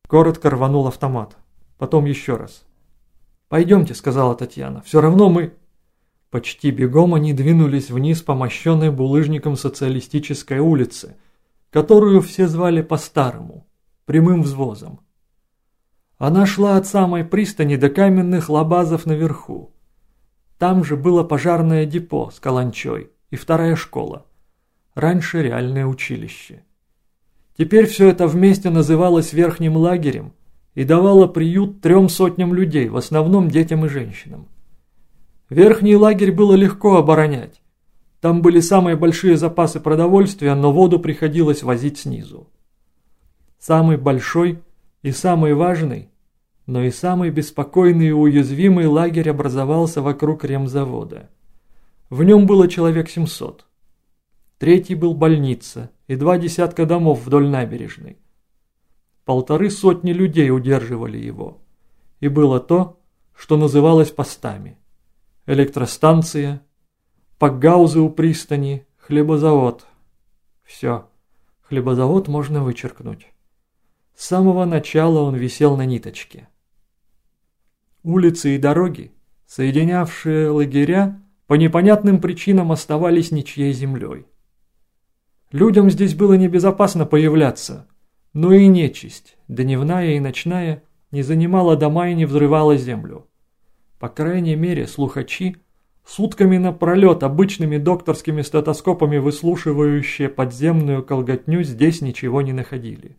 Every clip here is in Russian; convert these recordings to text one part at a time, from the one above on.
Коротко рванул автомат. Потом еще раз. «Пойдемте», — сказала Татьяна, — «все равно мы...» Почти бегом они двинулись вниз по мощенной булыжником социалистической улице, которую все звали по-старому, прямым взвозом. Она шла от самой пристани до каменных лабазов наверху. Там же было пожарное депо с каланчой и вторая школа. Раньше реальное училище. Теперь все это вместе называлось верхним лагерем и давало приют 300 людей, в основном детям и женщинам. Верхний лагерь было легко оборонять. Там были самые большие запасы продовольствия, но воду приходилось возить снизу. Самый большой и самый важный, но и самый беспокойный и уязвимый лагерь образовался вокруг ремзавода. В нем было человек 700. Третий был больница и 20 домов вдоль набережной. 150 людей удерживали его. И было то, что называлось постами. Электростанция, пакгаузы у пристани, хлебозавод. Все, хлебозавод можно вычеркнуть. С самого начала он висел на ниточке. Улицы и дороги, соединявшие лагеря, по непонятным причинам оставались ничьей землей. Людям здесь было небезопасно появляться, но и нечисть, дневная и ночная, не занимала дома и не взрывала землю. По крайней мере, слухачи, сутками напролет обычными докторскими стетоскопами выслушивающие подземную колготню, здесь ничего не находили.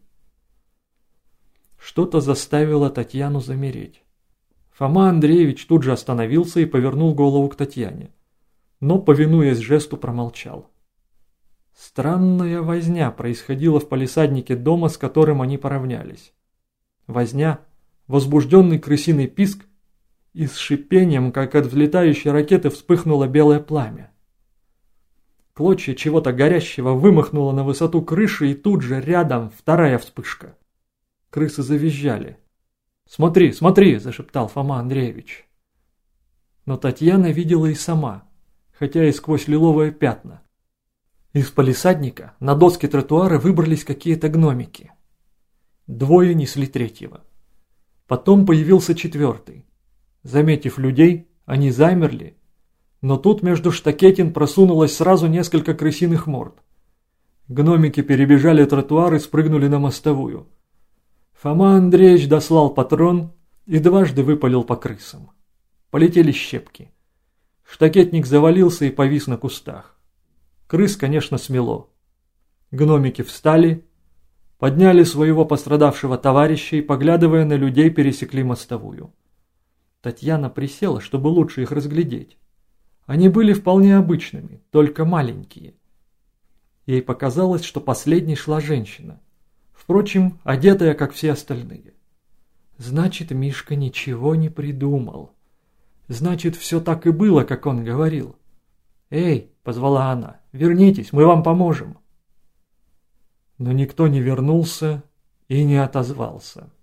Что-то заставило Татьяну замереть. Фома Андреевич тут же остановился и повернул голову к Татьяне, но, повинуясь жесту, промолчал. Странная возня происходила в палисаднике дома, с которым они поравнялись. Возня, возбужденный крысиный писк, и с шипением, как от взлетающей ракеты, вспыхнуло белое пламя. Клочья чего-то горящего вымахнуло на высоту крыши, и тут же рядом вторая вспышка. Крысы завизжали. «Смотри, смотри!» – зашептал Фома Андреевич. Но Татьяна видела и сама, хотя и сквозь лиловые пятна. Из палисадника на доски тротуара выбрались какие-то гномики. Двое несли третьего. Потом появился четвертый. Заметив людей, они замерли, но тут между штакетин просунулось сразу несколько крысиных морд. Гномики перебежали тротуар и спрыгнули на мостовую. Фома Андреевич дослал патрон и дважды выпалил по крысам. Полетели щепки. Штакетник завалился и повис на кустах. Крыс, конечно, смело. Гномики встали, подняли своего пострадавшего товарища и, поглядывая на людей, пересекли мостовую. Татьяна присела, чтобы лучше их разглядеть. Они были вполне обычными, только маленькие. Ей показалось, что последней шла женщина. Впрочем, одетая, как все остальные. Значит, Мишка ничего не придумал. Значит, все так и было, как он говорил. «Эй!» – позвала она. «Вернитесь, мы вам поможем!» Но никто не вернулся и не отозвался.